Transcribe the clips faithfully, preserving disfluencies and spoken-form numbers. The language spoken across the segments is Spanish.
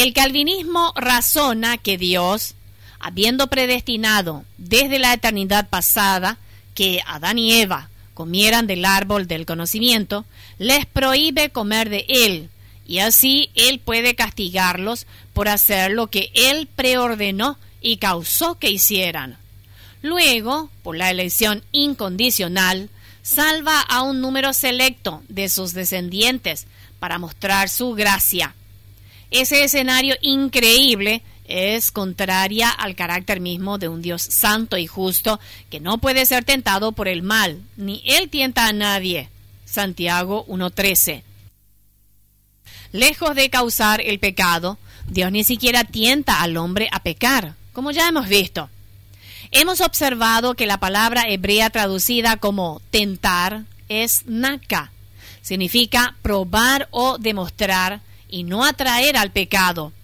El calvinismo razona que Dios, habiendo predestinado desde la eternidad pasada que Adán y Eva comieran del árbol del conocimiento, les prohíbe comer de él, y así Él puede castigarlos por hacer lo que Él preordenó y causó que hicieran. Luego, por la elección incondicional, salva a un número selecto de sus descendientes para mostrar su gracia. Ese escenario increíble es contraria al carácter mismo de un Dios santo y justo que no puede ser tentado por el mal, ni Él tienta a nadie. Santiago uno trece. Lejos de causar el pecado, Dios ni siquiera tienta al hombre a pecar, como ya hemos visto. Hemos observado que la palabra hebrea traducida como tentar es naka. Significa probar o demostrar y no atraer al pecado.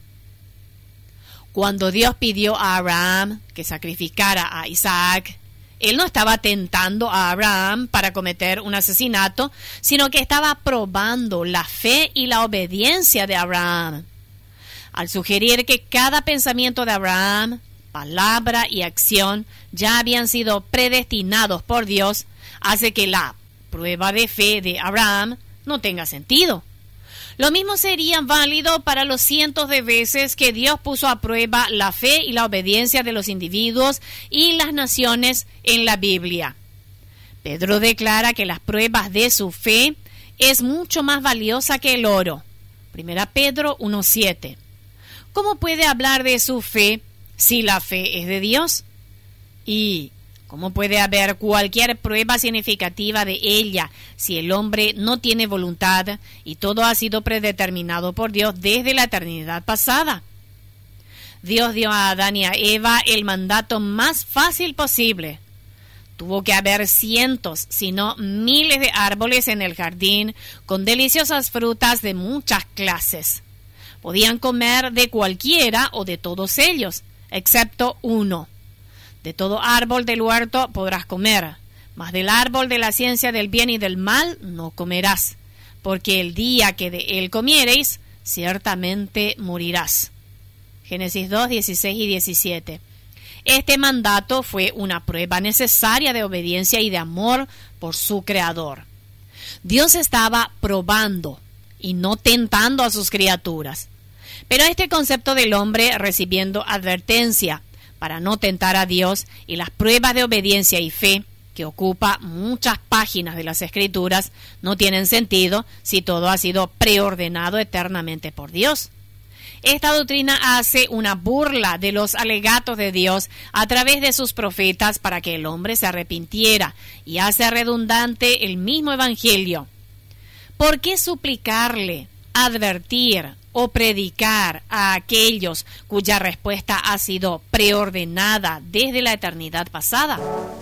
Cuando Dios pidió a Abraham que sacrificara a Isaac, Él no estaba tentando a Abraham para cometer un asesinato, sino que estaba probando la fe y la obediencia de Abraham. Al sugerir que cada pensamiento de Abraham, palabra y acción ya habían sido predestinados por Dios, hace que la prueba de fe de Abraham no tenga sentido. Lo mismo sería válido para los cientos de veces que Dios puso a prueba la fe y la obediencia de los individuos y las naciones en la Biblia. Pedro declara que las pruebas de su fe es mucho más valiosa que el oro. Primera Pedro uno siete. ¿Cómo puede hablar de su fe si la fe es de Dios? ¿Y cómo puede haber cualquier prueba significativa de ella si el hombre no tiene voluntad y todo ha sido predeterminado por Dios desde la eternidad pasada? Dios dio a Adán y a Eva el mandato más fácil posible. Tuvo que haber cientos, si no miles de árboles en el jardín con deliciosas frutas de muchas clases. Podían comer de cualquiera o de todos ellos, excepto uno. De todo árbol del huerto podrás comer, mas del árbol de la ciencia del bien y del mal no comerás, porque el día que de él comiereis, ciertamente morirás. Génesis dos, dieciséis y diecisiete. Este mandato fue una prueba necesaria de obediencia y de amor por su Creador. Dios estaba probando y no tentando a sus criaturas. Pero este concepto del hombre recibiendo advertencia para no tentar a Dios y las pruebas de obediencia y fe, que ocupa muchas páginas de las Escrituras, no tienen sentido si todo ha sido preordenado eternamente por Dios. Esta doctrina hace una burla de los alegatos de Dios a través de sus profetas para que el hombre se arrepintiera y hace redundante el mismo evangelio. ¿Por qué suplicarle, advertir o predicar a aquellos cuya respuesta ha sido preordenada desde la eternidad pasada?